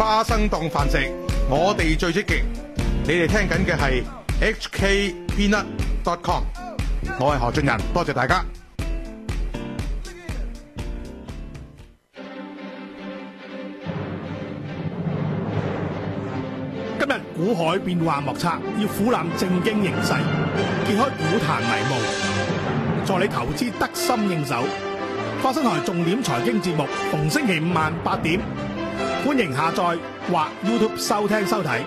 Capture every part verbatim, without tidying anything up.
花生檔飯食，我哋最積極。你哋聽緊嘅係 H K Peanut dot com， 我係何俊仁，多謝大家。 今日股海變幻莫測，要俯瞰正經形勢，揭開股壇迷霧，助你投資得心應手。花生台重點財經節目，逢星期五晚八點，歡迎下載或 YouTube 收聽收睇。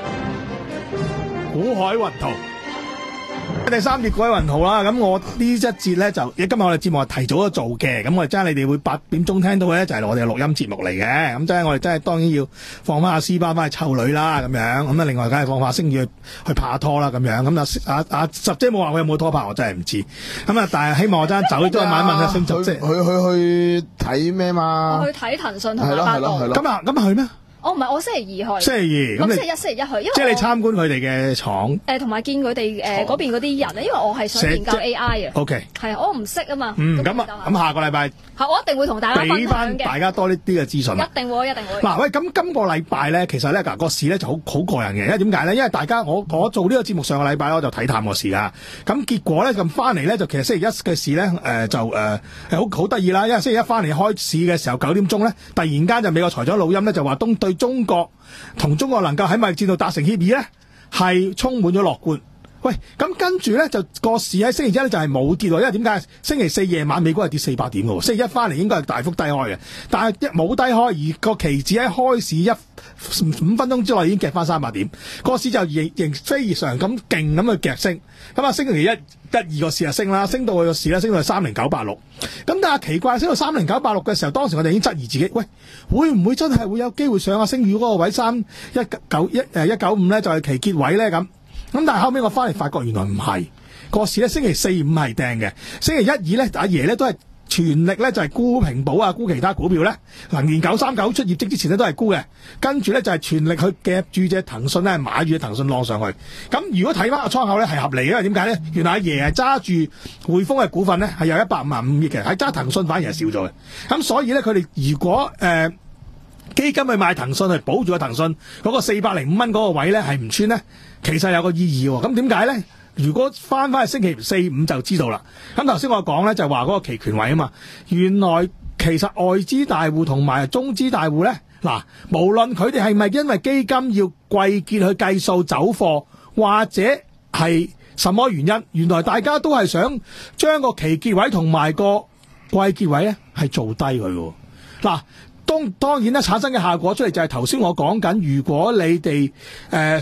股海雲圖第三節股海雲圖啦，咁我呢一節咧就，今日我哋節目係提早咗做嘅，咁我哋真係你哋會八點鐘聽到嘅咧就係我哋嘅錄音節目嚟嘅，咁真係我哋真係當然要放翻阿斯巴翻去湊女啦，咁樣，咁啊另外梗係放翻星月去拍拖啦，咁樣，咁啊阿阿十姐冇話我有冇拖拍，我真係唔知，咁啊但係希望我真係走都係問一問阿星十姐， 去去去睇咩嘛？ 我去睇騰訊同埋百度， 咁啊咁去咩？ 我唔係，我星期二去。 星期二，咁星期一、星期一去，因為即係你參觀佢哋嘅廠。 誒，同埋見佢哋誒嗰邊嗰啲人，因為我係想研究 A I 啊。 O K。 係啊，我唔識啊嘛。 嗯，咁啊，咁下個禮拜。 係，我一定會同大家分享嘅。 俾翻大家多呢啲嘅資訊。 一定會，一定會。 嗱，喂，咁今個禮拜咧，其實咧，嗱個市咧就好好過癮嘅，因為點解咧？因為大家我我做呢個節目上個禮拜我就睇淡個市啦。咁結果咧咁翻嚟咧，就其實星期一嘅市咧，誒、呃、就誒係好好得意啦。因為星期一翻嚟開市嘅時候九點鐘咧，突然間就美國財長老欽咧就話東對中國。同中國能夠喺貿易戰度達成協議咧，係充滿咗樂觀。喂，咁跟住咧就個市喺星期一咧就係冇跌喎，因為點解？星期四夜晚美股係跌四百點嘅喎，星期一翻嚟應該係大幅低開嘅，但係一冇低開，而個期指喺開市一五分鐘之內已經夾翻三百點，個市就仍仍非常咁勁咁去夾升。咁啊，星期一一二個市就升啦，升到去個市咧升到去三零九八六。咁但係奇怪，升到三零九八六嘅時候，當時我哋已經質疑自己，喂，會唔會真係會有機會上下升與嗰個位三一九一誒一九五咧，就係期結位咧咁？咁但係後尾我翻嚟發覺原來唔係，個市咧星期四五係掟嘅，星期一二咧阿爺咧都係全力咧就係沽平保啊，沽其他股票咧，能源九三九出業績之前咧都係沽嘅，跟住咧就係全力去夾住隻騰訊咧，買住隻騰訊浪上去。咁如果睇翻個倉口咧係合理嘅，因為點解咧？原來阿爺係揸住匯豐嘅股份咧係有一百五十五億嘅，喺揸騰訊反而係少咗嘅。咁所以咧佢哋如果誒、呃、基金去買騰訊去保住個騰訊嗰個四百零五蚊嗰個位咧係唔穿咧，其實有個意義喎。咁點解咧？如果翻翻去星期四五就知道啦。咁頭先我講咧就話嗰個期權位啊嘛，原來其實外資大戶同埋中資大戶咧，嗱，無論佢哋係咪因為基金要季結去計數走貨，或者係什麼原因，原來大家都係想將個期結位同埋個季結位咧係做低佢嘅。嗱，當當然咧產生嘅效果出嚟就係頭先我講緊，如果你哋誒。呃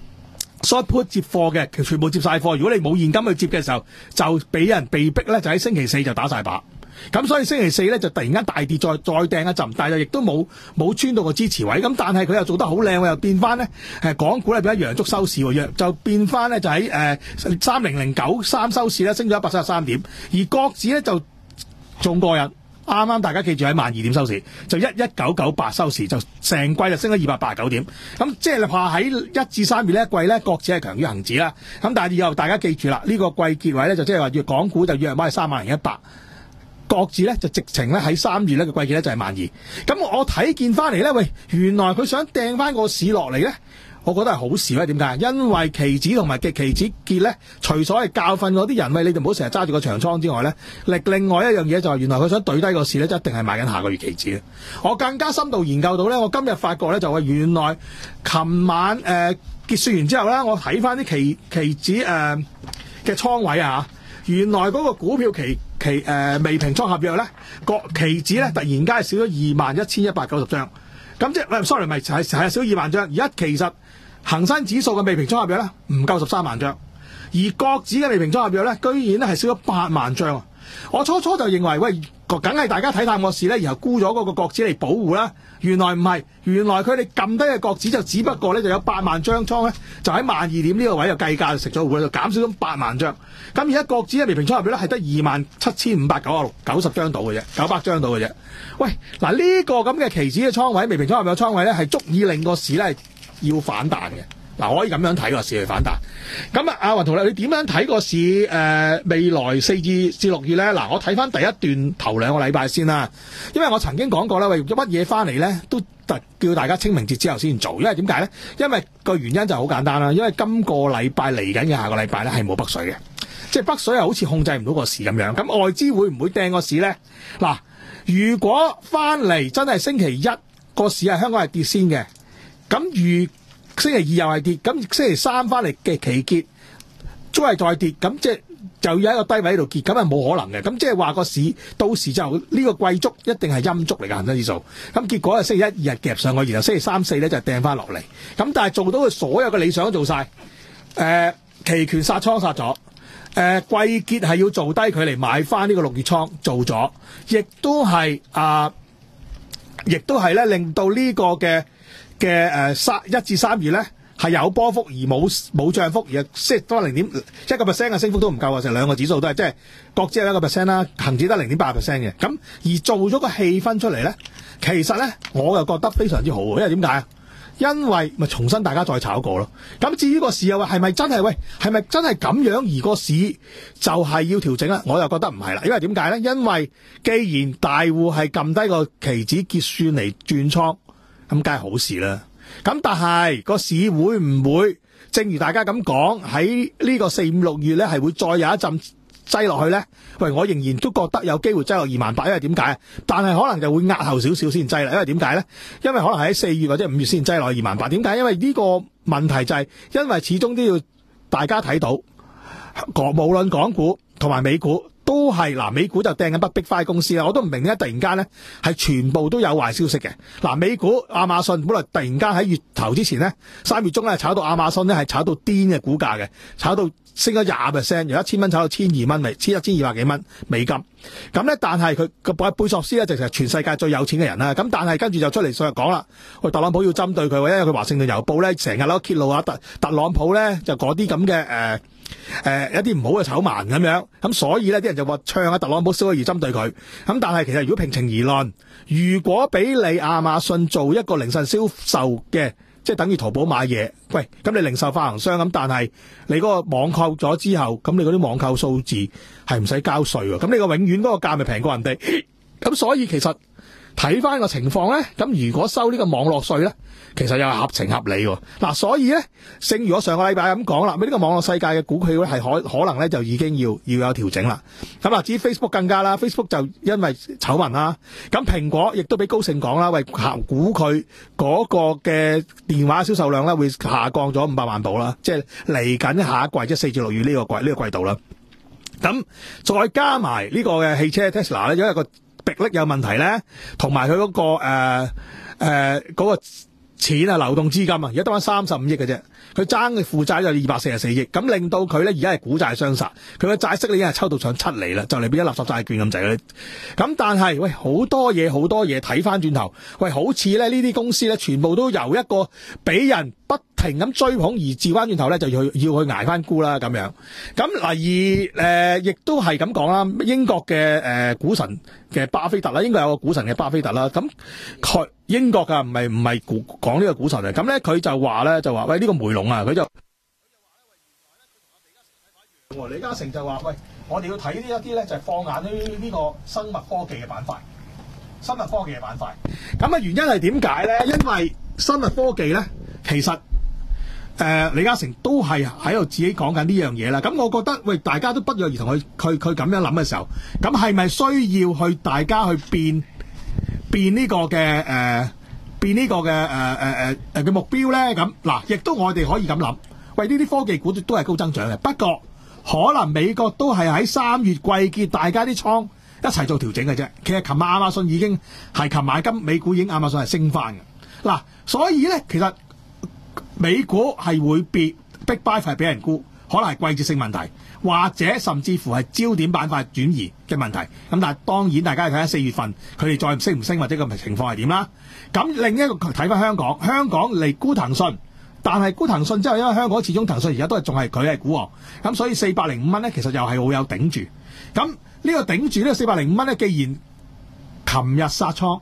short put 接貨嘅，全部接晒貨。如果你冇現金去接嘅時候，就俾人被逼咧，就喺星期四就打晒靶。咁所以星期四咧就突然間大跌，再再掟一陣，但係亦都冇冇穿到個支持位。咁但係佢又做得好靚，又變翻咧誒港股咧變咗陽燭收市喎，就變翻咧就喺誒三零零九三收市咧升咗一百七十三點，而國指咧就仲過癮。啱啱大家記住喺萬二點收市，就一一九九八收市，就成季就升咗二百八十九點。咁即係話喺一至三月呢一季咧，國指係強於恒指啦。咁但係以後大家記住啦，呢、這個季結位咧就即係話粵港股就約埋係三萬零一百，國指咧就直情咧喺三月咧嘅季結咧就係萬二。咁我睇見翻嚟咧，喂，原來佢想掟翻個市落嚟咧。我覺得係好事咧，點解？因為期指同埋嘅期指結咧，除咗係教訓嗰啲人，喂，你哋唔好成日揸住個長倉之外咧，另另外一樣嘢就係原來佢想懟低個市咧，一定係買緊下個月期指。我更加深度研究到咧，我今日發覺咧就話原來琴晚誒、呃、結算完之後咧，我睇翻啲期期指誒嘅、呃、倉位啊，原來嗰個股票期期誒、呃、未平倉合約咧，個期指咧突然間少咗二萬一千一百九十張。咁即係 sorry 咪係係少二萬張，而家其實恒生指數嘅未平倉合約咧唔夠十三萬張，而國指嘅未平倉合約咧居然咧係少咗八萬張啊！我初初就認為喂，梗係大家睇淡個市咧，然後沽咗嗰個國指嚟保護啦。原來唔係，原來佢哋撳低嘅國指就只不過咧就有八萬張倉咧，就喺萬二點呢個位就計價就食咗糊，就減少咗八萬張。咁而家國指嘅未平倉合約咧係得二萬七千五百九十六九十張到嘅啫，九百張到嘅啫。喂，嗱呢個咁嘅期指嘅倉位，未平倉合約嘅倉位咧係足以令個市咧要反彈嘅。 嗱，可以咁樣睇個市去反彈。咁啊，阿雲同你，你點樣睇個市？誒、呃，未來四至至六月咧，嗱，我睇翻第一段頭兩個禮拜先啦。因為我曾經講過啦，喂，乜嘢翻嚟咧，都特叫大家清明節之後先做。因為點解咧？因為個原因就好簡單啦。因為今個禮拜嚟緊嘅下個禮拜咧係冇北水嘅，即係北水係好似控制唔到個市咁樣。咁外資會唔會掟個市咧？嗱，如果翻嚟真係星期一個市係香港係跌先嘅，咁如星期二又係跌，咁星期三翻嚟嘅期結都係再跌，咁即係就要喺個低位喺度結，咁係冇可能嘅。咁即係話個市到時就呢個季足一定係陰足嚟嘅恒生指數。咁結果係星期一二日夾上去，然後星期三四咧就掟翻落嚟。咁但係做到佢所有嘅理想都做晒，誒、呃、期權殺倉殺咗，誒、呃、季結係要做低佢嚟買翻呢個六月倉做咗，亦都係啊，亦都係咧令到呢個嘅。嘅誒三一至三月咧係有波幅而冇冇漲幅，而即係多零點一個 percent 嘅升幅都唔夠啊！成兩個指數都係即係國指係一個 percent 啦，恒指得零點八 percent 嘅。咁而做咗個氣氛出嚟咧，其實咧我又覺得非常之好，因為點解啊？因為咪重新大家再炒過咯。咁至於個市又話係咪真係喂係咪真係咁樣而個市就係要調整咧？我又覺得唔係啦，因為點解咧？因為既然大戶係撳低個期指結算嚟轉倉。咁梗係好事啦。咁但係個市會唔會正如大家咁講，喺呢個四五六月咧係會再有一陣擠落去咧？喂，我仍然都覺得有機會擠落二萬八，因為點解？但係可能就會壓後少少先擠啦。因為點解咧？因為可能喺四月或者五月先擠落二萬八。點解？因為呢個問題就係因為始終都要大家睇到，無論港股同埋美股。都係嗱，美股就掟緊北碧快公司啦，我都唔明咧，突然間咧係全部都有壞消息嘅。嗱，美股亞馬遜本來突然間喺月頭之前咧，三月中咧炒到亞馬遜咧係炒到癲嘅股價嘅，炒到升咗廿 percent， 由一千蚊炒到千二蚊，咪千一千二百幾蚊美金。咁咧，但係佢個貝索斯咧就係全世界最有錢嘅人啦。咁但係跟住就出嚟上日講啦，喂，特朗普要針對佢，因為佢華盛頓郵報咧成日都揭露啊特特朗普咧就嗰啲咁嘅誒。誒、呃，一啲唔好嘅醜聞咁樣，咁所以呢啲人就話唱下特朗普燒而針對佢，咁但係其實如果平情而論，如果俾你亞馬遜做一個零售銷售嘅，即係等於淘寶買嘢，喂，咁你零售發行商咁，但係你嗰個網購咗之後，咁你嗰啲網購數字係唔使交稅喎，咁你個永遠嗰個價咪平過人哋，咁所以其實睇翻個情況咧，咁如果收呢個網絡稅咧，其實又係合情合理喎。嗱、啊，所以咧，正如我上個禮拜咁講啦，呢、這個網絡世界嘅股票咧係可可能咧就已經要要有調整啦。咁啊，至於 Facebook 更加啦 ，Facebook 就因為醜聞啦，咁蘋果亦都俾高盛講啦，喂，估佢嗰個嘅電話銷售量咧會下降咗五百萬部啦，即係嚟緊下一季，即係四至六月呢個季呢、這個季度啦。咁再加埋呢個嘅汽車 Tesla 咧，因為個逼力有問題咧，同埋佢嗰個誒誒嗰個錢啊，流動資金啊，而家得翻三十五億嘅啫，佢爭嘅負債就二百四十四億，咁令到佢咧而家係股債雙殺，佢嘅債息咧已經係抽到上七厘啦，就嚟變咗垃圾債券咁滯啦。咁但係喂，好多嘢好多嘢睇翻轉頭，喂，好似咧呢啲公司咧，全部都由一個俾人不停咁追捧而調翻轉頭咧，就要去要去挨翻沽啦咁樣。咁嗱而誒、呃，亦都係咁講啦，英國嘅誒、呃、股神嘅巴菲特啦，應該有個股神嘅巴菲特啦。咁佢英國噶唔係唔係講呢個股神啊。咁咧佢就話咧就話喂呢、這個梅隆啊，佢就李嘉誠就話喂，我哋要睇呢一啲咧就係放眼呢呢個生物科技嘅板塊，生物科技嘅板塊。咁啊原因係點解咧？因為生物科技咧其實。誒、呃，李嘉誠都係喺度自己講緊呢樣嘢啦。咁我覺得，喂，大家都不約而同去佢佢咁樣諗嘅時候，咁係咪需要去大家去變變呢個嘅誒、呃、變呢個嘅誒誒誒誒嘅目標咧？咁嗱，亦都我哋可以咁諗，喂，呢啲科技股都係高增長嘅。不過可能美國都係喺三月季結，大家啲倉一齊做調整嘅啫。其實琴晚亞馬遜已經係琴晚今美股已經亞馬遜係升翻嘅嗱，所以咧其實。美股係會變Big Buy係俾人沽，可能係季節性問題，或者甚至乎係焦點板塊轉移嘅問題。咁但係當然大家睇下四月份佢哋再升唔升或者個情況係點啦。咁另一個睇翻香港，香港嚟沽騰訊，但係沽騰訊之後，因為香港始終騰訊而家都係仲係佢係股王，咁所以四百零五蚊咧，其實又係好有頂住。咁呢個頂住呢個四百零五蚊咧，既然琴日殺倉，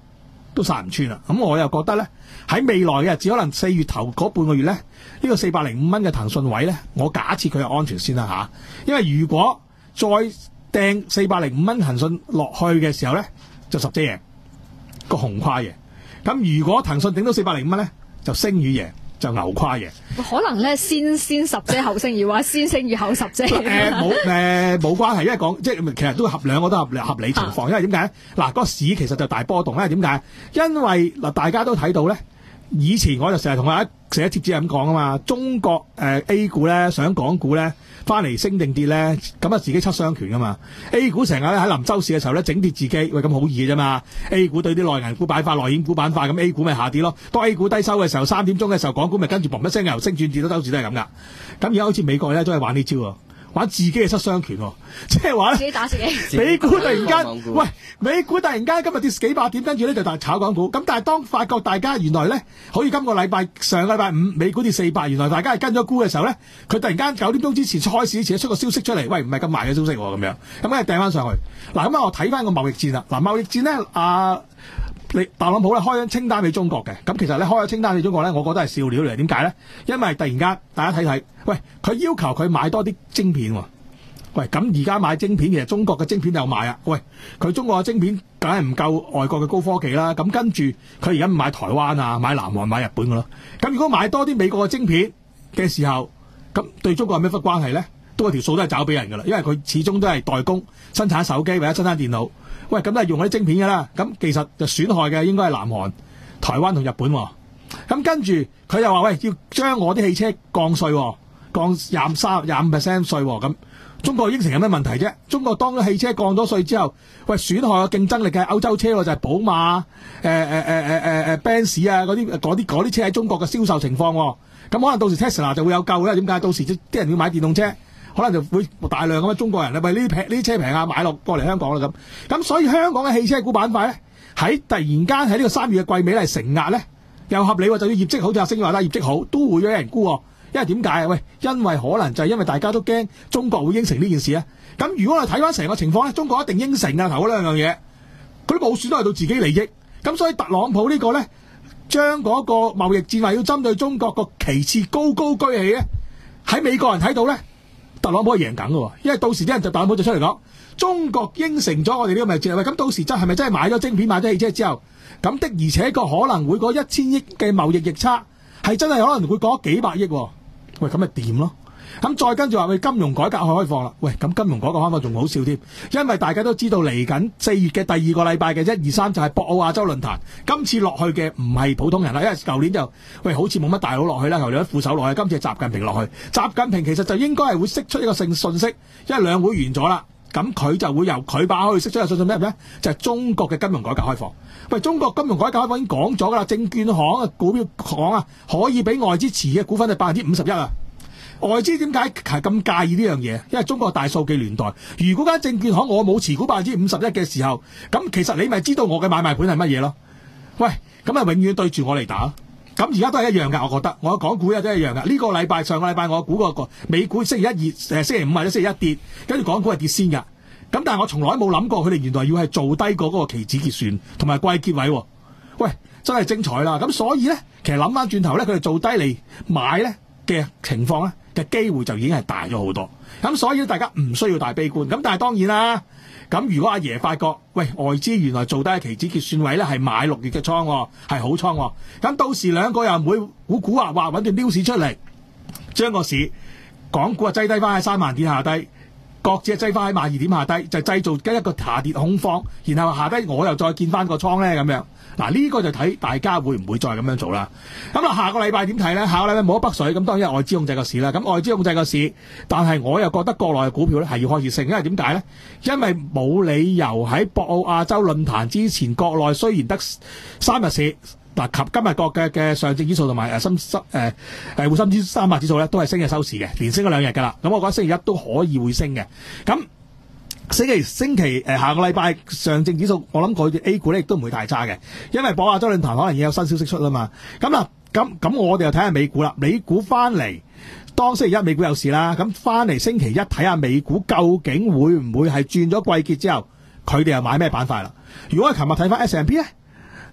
都殺唔穿啦。咁我又覺得咧，喺未來嘅日子，可能四月頭嗰半個月咧，呢個四百零五蚊嘅騰訊位咧，我假設佢係安全先啦吓。因為如果再掟四百零五蚊騰訊落去嘅時候咧，就十隻贏個紅跨贏。咁如果騰訊頂到四百零五蚊咧，就星宇贏。就牛跨嘅， 可能咧先先十隻後星宇，或者先星宇後十隻。誒冇誒冇關係，因為講即係其實都合兩個都合合理情況，啊、因為點解咧？嗱、嗰個市其實就大波動咧，點解？因為嗱大家都睇到咧，以前我就成日同大家寫貼紙係咁講啊嘛，中國誒、呃、A 股咧上港股咧翻嚟升定跌咧，咁啊自己七傷拳噶嘛。A 股成日咧喺臨收市嘅時候咧整跌自己，喂咁好易嘅啫嘛。A 股對啲內銀股板塊、內險股板塊，咁 A 股咪下跌咯。當 A 股低收嘅時候，三點鐘嘅時候，港股咪跟住嘣一聲由升轉跌，都周市都係咁噶。咁而家好似美國咧都係玩呢招喎。玩自己嘅七傷拳，即係話咧， 自己打自己。 美股突然間，喂，美股突然間今日跌幾百點，跟住咧就大炒港股。咁但係當發覺大家原來咧，好似今個禮拜上個禮拜五美股跌四百，原來大家係跟咗沽嘅時候咧，佢突然間九點鐘之前開市之前出個消息出嚟，喂，唔係咁壞嘅消息咁樣，咁梗係掟翻上去。嗱，咁啊，我睇翻個貿易戰啦。嗱，貿易戰咧，啊，你特朗普咧開咗清單俾中國嘅，咁其實咧開咗清單俾中國咧，我覺得係笑料嚟。點解咧？因為突然間大家睇睇，喂，佢要求佢買多啲晶片喎。喂，咁而家買晶片，其實中國嘅晶片有買啊。喂，佢中國嘅晶片梗係唔夠外國嘅高科技啦。咁跟住佢而家買台灣啊，買南韓、買日本㗎咯。咁如果買多啲美國嘅晶片嘅時候，咁對中國有咩忽關係咧？都係條數都係找俾人㗎啦，因為佢始終都係代工生產手機或者生產電腦。喂，咁都係用嗰啲晶片㗎啦。咁其實就損害嘅應該係南韓、台灣同日本喎。咁跟住佢又話喂，要將我啲汽車降稅，降廿三廿五 percent 稅咁。中國應承有咩問題啫？中國當咗汽車降咗稅之後，喂，損害個競爭力嘅歐洲車喎，就係寶馬、誒誒誒誒誒誒 Benz 啊嗰啲嗰啲嗰啲車喺中國嘅銷售情況。咁可能到時 Tesla 就會有救啦。點解？到時啲人要買電動車，可能就會大量咁樣中國人咧，喂，呢啲平呢啲車平啊，買落過嚟香港啦咁。咁所以香港嘅汽車股板塊咧，喺突然間喺呢個三月嘅季尾嚟承壓咧，又合理喎。就要業績好，就阿星話啦，業績好都會有人沽喎。因為點解啊？喂，因為可能就係因為大家都驚中國會應承呢件事啊。咁如果我哋睇翻成個情況咧，中國一定應承啊，頭嗰兩樣嘢，佢都冇損害到自己利益。咁所以特朗普呢個咧，將嗰個貿易戰話要針對中國個旗幟高高舉起咧，喺美國人睇到咧，特朗普係贏緊嘅。因為到時啲人就特朗普就出嚟講，中國應承咗我哋呢個貿易戰，喂，咁到時真係咪真係買咗晶片、買咗汽車之後，咁的而且確可能會嗰一千億嘅貿易逆差係真係可能會過幾百億。喂，咁咪掂咯？咁再跟住話，喂，金融改革開放啦。喂，咁金融改革開放仲好笑添，因為大家都知道嚟緊四月嘅第二個禮拜嘅一二三就係博鰲亞洲論壇。今次落去嘅唔係普通人啦，因為舊年就喂好似冇乜大佬落去啦，舊年副手落去，今次係習近平落去。習近平其實就應該係會釋出一個信信息，因為兩會完咗啦，咁佢就會由佢把口去釋出一個信息咩咩？就係、是、中國嘅金融改革開放。喂，中國金融改革開放已經講咗噶啦，證券行啊、股票行啊，可以俾外資持嘅股份係百分之五十一啊。外資點解係咁介意呢樣嘢？因為中國大數據年代，如果間證券行我冇持股百分之五十一嘅時候，咁其實你咪知道我嘅買賣盤係乜嘢咯？喂，咁啊永遠對住我嚟打。咁而家都係一樣噶，我覺得我講股又都係一樣噶。呢、這個禮拜上個禮拜我估過個美股星期一二誒星期五或者星期一跌，跟住港股係跌先噶。咁但係我從來冇諗過佢哋原來要係做低過嗰個期指結算同埋季結位喎。喂，真係精彩啦！咁所以咧，其實諗翻轉頭咧，佢哋做低嚟買咧嘅情況咧嘅機會就已經係大咗好多。咁所以大家唔需要大悲觀。咁但係當然啦，咁如果阿爺發覺喂外資原來做低期指結算位咧係買六月嘅倉喎，係好倉喎，咁到時兩個又唔會估估劃劃揾段撩市出嚟，將個市港股啊擠低翻喺三萬點下低。各自擠翻喺萬二點下低，就製造緊一個下跌恐慌，然後下低我又再見翻個倉咧咁樣。嗱、這、呢個就睇大家會唔會再咁樣做啦。咁啊下個禮拜點睇咧？下個禮拜冇咗北水，咁當然係外資控制個市啦。咁外資控制個市，但係我又覺得國內嘅股票咧係要開始升，因為點解咧？因為冇理由喺博鰲亞洲論壇之前，國內雖然得三日市。嗱，及今日國嘅嘅上證指數同埋誒深深誒誒滬深指三百指數咧，都係升嘅收市嘅，連升咗兩日㗎啦。咁我覺得星期一都可以會升嘅。咁星期星期誒、呃、下個禮拜上證指數，我諗佢哋 A 股咧亦都唔會太差嘅，因為博鰲亞洲論壇可能已經有新消息出啦嘛。咁啦，咁咁我哋又睇下美股啦。美股翻嚟，當星期一美股有事啦，咁翻嚟星期一睇下美股究竟會唔會係轉咗季結之後，佢哋又買咩板塊啦？如果係琴日睇翻 S and P 咧？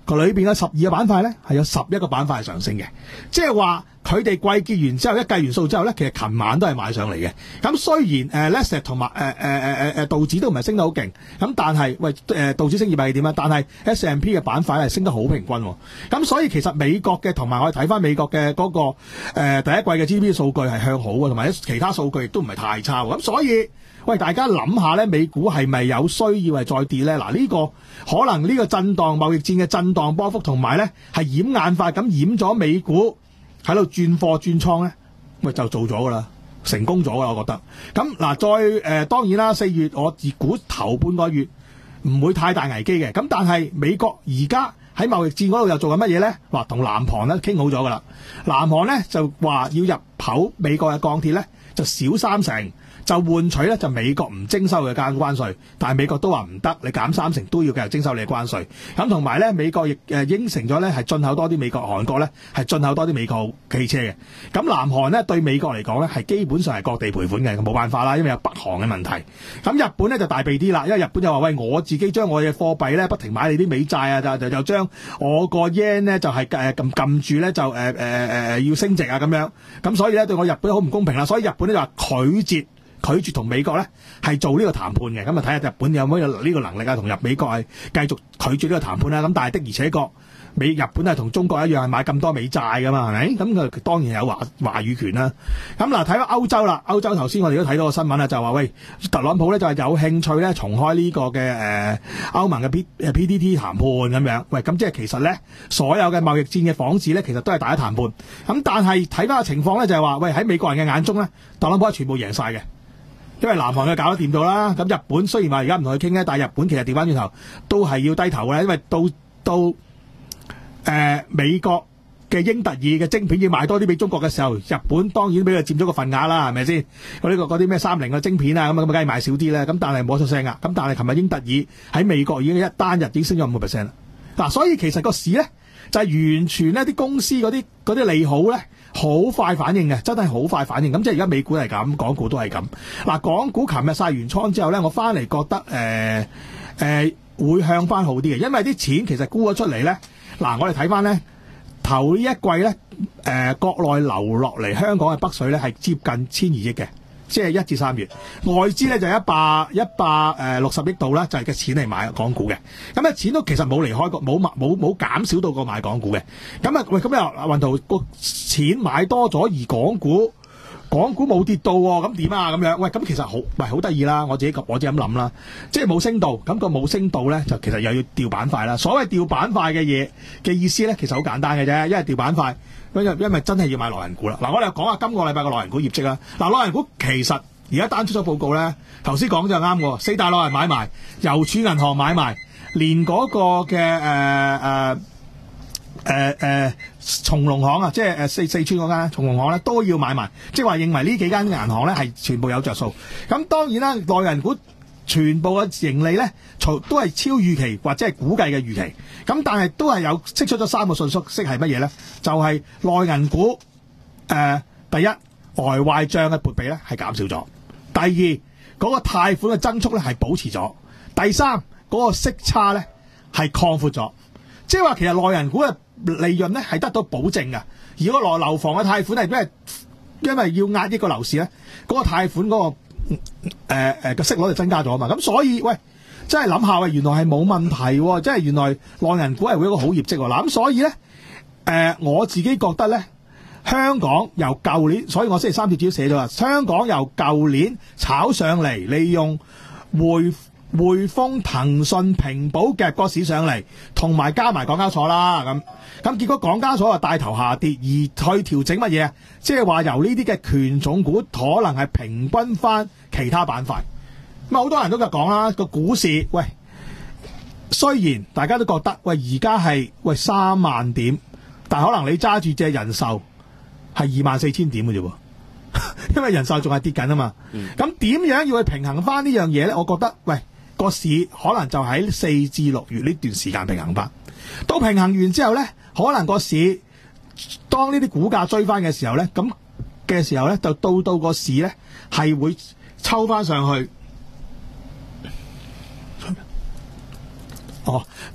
佢裏邊嘅十二個板塊咧係有十一個板塊係上升嘅，即係話佢哋季結完之後一計完數之後咧，其實琴晚都係買上嚟嘅。咁雖然誒 Nasdaq 同埋誒誒誒誒道指都唔係升得好勁，咁但係喂誒道指升二百係點啊？但係 S and P 嘅板塊係升得好平均喎。咁所以其實美國嘅同埋我哋睇翻美國嘅嗰、那個、呃、第一季嘅 G D P 數據係向好嘅，同埋其他數據亦都唔係太差喎。咁所以喂，大家諗下咧，美股係咪有需要係再跌咧？嗱，呢個可能呢個震盪貿易戰嘅震盪波幅，同埋咧係掩眼法咁掩咗美股喺度轉貨轉倉咧，咪就做咗噶啦，成功咗啦，我覺得。咁嗱，再誒、呃、當然啦，四月我自估頭半個月唔會太大危機嘅。咁但係美國而家喺貿易戰嗰度又做緊乜嘢咧？話同南韓咧傾好咗噶啦，南韓咧就話要入口美國嘅鋼鐵咧就少三成。就換取咧就美國唔徵收嘅關關稅，但係美國都話唔得，你減三成都要繼續徵收你嘅關稅。咁同埋咧，美國亦誒應承咗咧係進口多啲美國、韓國咧係進口多啲美國汽車嘅。咁南韓咧對美國嚟講咧係基本上係各地賠款嘅，冇辦法啦，因為有北韓嘅問題。咁日本咧就大鼻啲啦，因為日本就話喂，我自己將我嘅貨幣咧不停買你啲美債啊，就就就將我個 yen 咧就係誒撳撳住咧就誒誒誒要升值啊咁樣。咁所以咧對我日本好唔公平啦，所以日本咧就話拒絕。拒絕同美國咧係做呢個談判嘅，咁啊睇下日本有冇呢個能力啊，同入美國係繼續拒絕呢個談判啦。咁但係的而且確，美日本係同中國一樣係買咁多美債噶嘛，係咪？咁佢當然有話話語權啦。咁嗱，睇翻歐洲啦，歐洲頭先我哋都睇到個新聞啦，就話喂，特朗普咧就係有興趣咧重開呢個嘅誒歐盟嘅 P 誒 P T T 談判咁樣。喂，咁即係其實咧所有嘅貿易戰嘅幌子咧，其實都係大家談判。咁但係睇翻個情況咧，就係話喂喺美國人嘅眼中咧，特朗普係全部贏晒嘅。因為南韓佢搞得掂到啦，咁日本雖然話而家唔同佢傾咧，但係日本其實調翻轉頭都係要低頭嘅，因為到到誒、呃、美國嘅英特爾嘅晶片要賣多啲俾中國嘅時候，日本當然俾佢佔咗個份額啦，係咪先？嗰啲嗰啲咩三菱嘅晶片啊，咁咁梗係賣少啲咧。咁但係冇出聲噶，咁但係琴日英特爾喺美國已經一單日已經升咗五個 percent 啦。嗱、啊，所以其實個市咧就係、是、完全呢啲公司嗰啲嗰啲利好咧。好快反應嘅，真係好快反應。咁即係而家美股係咁，港股都係咁。嗱，港股琴日晒完倉之後咧，我翻嚟覺得誒誒、呃呃、會向翻好啲嘅，因為啲錢其實沽咗出嚟咧。嗱，我哋睇翻咧頭呢一季咧，誒、呃、國內流落嚟香港嘅北水咧係接近千二億嘅。即係一至三月，外資咧就一百一百誒六十億度啦，就係嘅錢嚟買港股嘅。咁啊，錢都其實冇離開過，冇冇冇減少到過買港股嘅。咁啊，喂，咁又運圖個錢買多咗，而港股港股冇跌到喎，咁點啊？咁樣，喂，咁其實好，喂，好得意啦！我自己我自己咁諗啦，即係冇升到，咁個冇升到咧，就其實又要調板塊啦。所謂調板塊嘅嘢嘅意思咧，其實好簡單嘅啫，因為調板塊。因為因為真係要買內銀股啦。嗱，我哋講下今個禮拜嘅內銀股業績啦。嗱，內銀股其實而家單出咗報告咧，頭先講就啱喎。四大內銀買埋，郵儲銀行買埋，連嗰個嘅誒誒誒誒松隆行啊，即係誒四四川嗰間松隆行咧都要買埋，即係話認為呢幾間銀行咧係全部有着數。咁當然啦，內銀股全部嘅盈利咧，都係超預期或者係估計嘅預期。咁但係都係有釋出咗三個信息，係乜嘢咧？就係、是、內銀股誒、呃，第一呆壞帳嘅撥備咧係減少咗；第二嗰、那個貸款嘅增速咧係保持咗；第三嗰、那個息差咧係擴闊咗。即係話其實內銀股嘅利潤咧係得到保證嘅。而嗰個內樓房嘅貸款係因為因為要壓抑個樓市咧，嗰、那個貸款嗰、那個。誒誒個息率就增加咗啊嘛，咁所以喂，真係諗下喂，原來係冇問題喎，即係原來內銀股係會有一個好業績喎。嗱，咁所以咧，誒、呃、我自己覺得咧，香港由舊年，所以我星期三節主要寫咗啦，香港由舊年炒上嚟，利用匯匯豐、騰訊、平保夾個市上嚟，同埋加埋港交所啦，咁咁結果港交所啊帶頭下跌，而去調整乜嘢啊？即係話由呢啲嘅權重股可能係平均翻其他板塊。咁啊，好多人都咁講啦，個股市喂，雖然大家都覺得喂而家係喂三萬點，但可能你揸住隻人壽係二萬四千點嘅啫喎，因為人壽仲係跌緊啊嘛。咁點、嗯、樣要去平衡翻呢樣嘢咧？我覺得喂。個市可能就喺四至六月呢段時間平衡翻，到平衡完之後咧，可能個市當呢啲股價追翻嘅時候咧，咁嘅時候咧就到到個市咧係會抽翻上去，哦，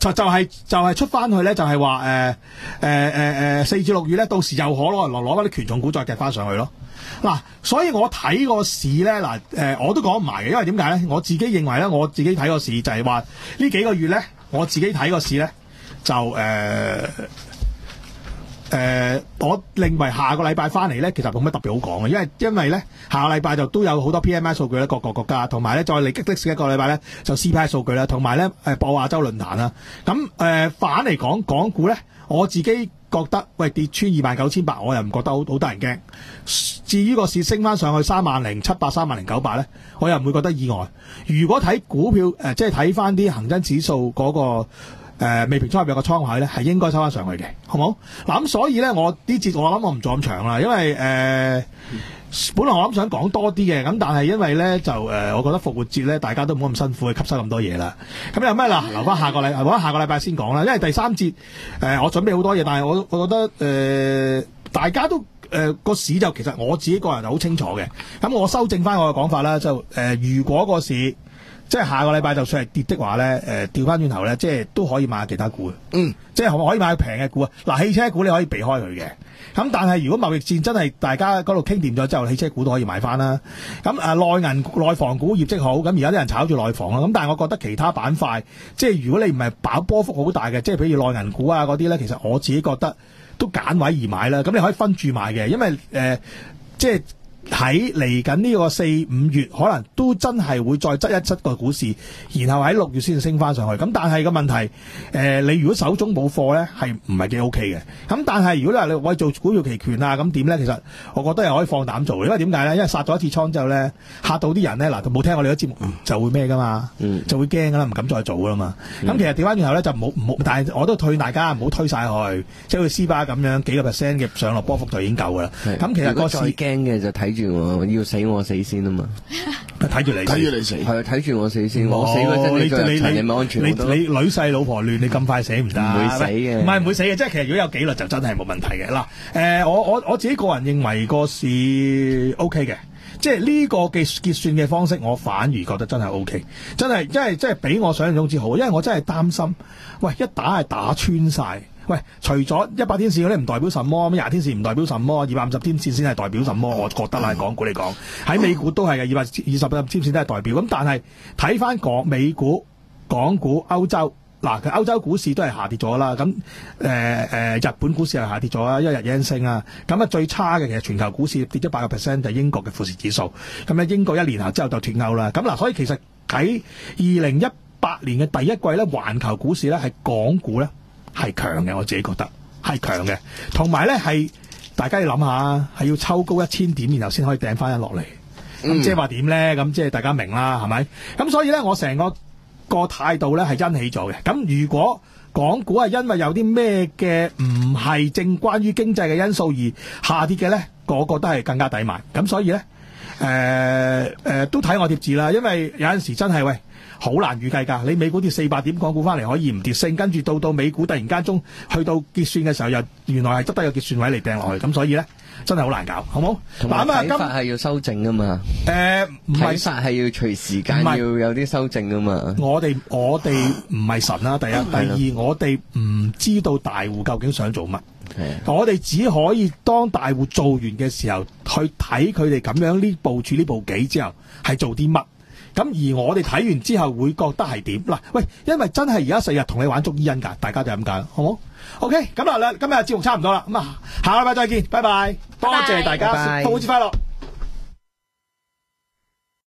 就就係、就係、出翻去咧，就係話誒誒誒誒四至六月咧，到時又可攞攞攞翻啲權重股再夾翻上去咯。嗱，所以我睇個市咧，嗱誒我都講唔埋嘅，因為點解咧？我自己認為咧，我自己睇個市就係話呢幾個月咧，我自己睇個市咧就誒。呃誒、呃，我認為下個禮拜翻嚟咧，其實冇乜特別好講嘅，因為因為咧下個禮拜就都有好多 P M I 數據咧，各個國家，同埋咧再嚟激的士一個禮拜咧就 C P I 數據啦，同埋咧誒播亞洲論壇啦。咁誒、呃、反嚟講，港股咧，我自己覺得喂跌穿二萬九千八，我又唔覺得好好得人驚。至於個市升翻上去三萬零七百、三萬零九百咧，我又唔會覺得意外。如果睇股票誒、呃，即係睇翻啲恒生指數嗰、那個。誒、呃、未平倉入邊個倉位咧，係應該收翻上去嘅，好冇？嗱咁所以咧，我呢節我諗我唔做咁長啦，因為誒、呃、本來我諗想講多啲嘅，咁但係因為咧就誒、呃，我覺得復活節咧大家都唔好咁辛苦去吸收咁多嘢啦。咁有咩啦？留翻下個禮，留翻下個禮拜先講啦。因為第三節誒、呃，我準備好多嘢，但係我我覺得誒、呃、大家都誒個、呃、市就其實我自己個人就好清楚嘅。咁我修正翻我嘅講法啦，就誒、呃、如果個市。即係下個禮拜就算係跌的話咧，誒調翻轉頭咧，即係都可以買其他股嘅。嗯，即係可唔可以買平嘅股啊？嗱，汽車股你可以避開佢嘅。咁但係如果貿易戰真係大家嗰度傾掂咗之後，汽車股都可以買翻啦。咁誒內銀內房股業績好，咁而家啲人炒住內房啦。咁但係我覺得其他板塊，即係如果你唔係爆波幅好大嘅，即係譬如內銀股啊嗰啲咧，其實我自己覺得都揀位而買啦。咁你可以分住買嘅，因為誒、呃、即係。喺嚟緊呢個四五月，可能都真係會再執一執個股市，然後喺六月先至升翻上去。咁但係個問題，誒、呃、你如果手中冇貨咧，係唔係幾 OK 嘅？咁但係如果你話你喂做股票期權啊，咁點咧？其實我覺得又可以放膽做，因為點解咧？因為殺咗一次倉之後咧，嚇到啲人咧，嗱冇聽我哋嘅節目、嗯、就會咩噶嘛，嗯、就會驚噶啦，唔敢再做噶啦嘛。咁、嗯、其實調翻轉頭咧就唔好唔好，但係我都退大家唔好推晒去，即係好似 C 巴咁樣幾個 percent 嘅上落波幅就已經夠噶啦。咁其實個市驚嘅就睇住我要死我死先啊嘛， 睇住你睇住你死， 係睇住我死先。 哦、 我死嗰陣你再你你咪安全好多。 你你女婿老婆亂，你咁快死唔得， 唔會死嘅， 唔係唔會死嘅。即係其實如果有紀律就真係冇問題嘅。嗱，誒、呃，我我我自己個人認為個市 O K 嘅，即係呢個嘅結算嘅方式，我反而覺得真係 O K，真係真係真係比我想象中之好。因為我真係擔心，喂，一打係打穿晒。喂，除咗一百天線嗰啲唔代表什麼，咁廿天線唔代表什麼，二百五十天線先係代表什麼？我覺得啦，港股嚟講，喺美股都係嘅，二百二十天線都係代表。咁但係睇翻港美股、港股、歐洲，嗱，佢歐洲股市都係下跌咗啦。咁誒誒，日本股市係下跌咗啦，因為日元升啊。咁啊，最差嘅其實全球股市跌咗八個 percent，就係英國嘅富時指數。咁咧，英國一年後之後就脫歐啦。咁嗱，所以其實喺二零一八年嘅第一季咧，環球股市咧係港股咧。係強嘅，我自己覺得係強嘅，同埋咧係大家要諗下，係要抽高一千點，然後先可以掟翻一落嚟。咁、嗯、即係話點咧？咁即係大家明啦，係咪？咁所以咧，我成個個態度咧係欣喜咗嘅。咁如果港股係因為有啲咩嘅唔係正關於經濟嘅因素而下跌嘅咧，個個都係更加抵買。咁所以咧，誒、呃、誒、呃、都睇我貼字啦，因為有陣時真係喂。好難預計㗎，你美股跌四百點，港股翻嚟可以唔跌升，跟住到到美股突然間中去到結算嘅時候，又原來係執低個結算位嚟掟落去，咁所以咧真係好難搞，好冇？ 同埋睇法係要修正㗎嘛？ 誒，唔係睇法係要隨時間要有啲修正㗎嘛？ 我哋我哋唔係神啦，第一，第二，我哋唔知道大戶究竟想做乜，我哋只可以當大戶做完嘅時候，去睇佢哋咁樣呢部署呢部棋之後係做啲乜。咁而我哋睇完之後會覺得係點？嗱，喂，因為真係而家成日同你玩捉伊人㗎，大家就咁解，好冇 ？OK，咁啊，今日節目差唔多啦，咁啊，下個禮拜再見，拜拜，多謝大家，復活節快樂。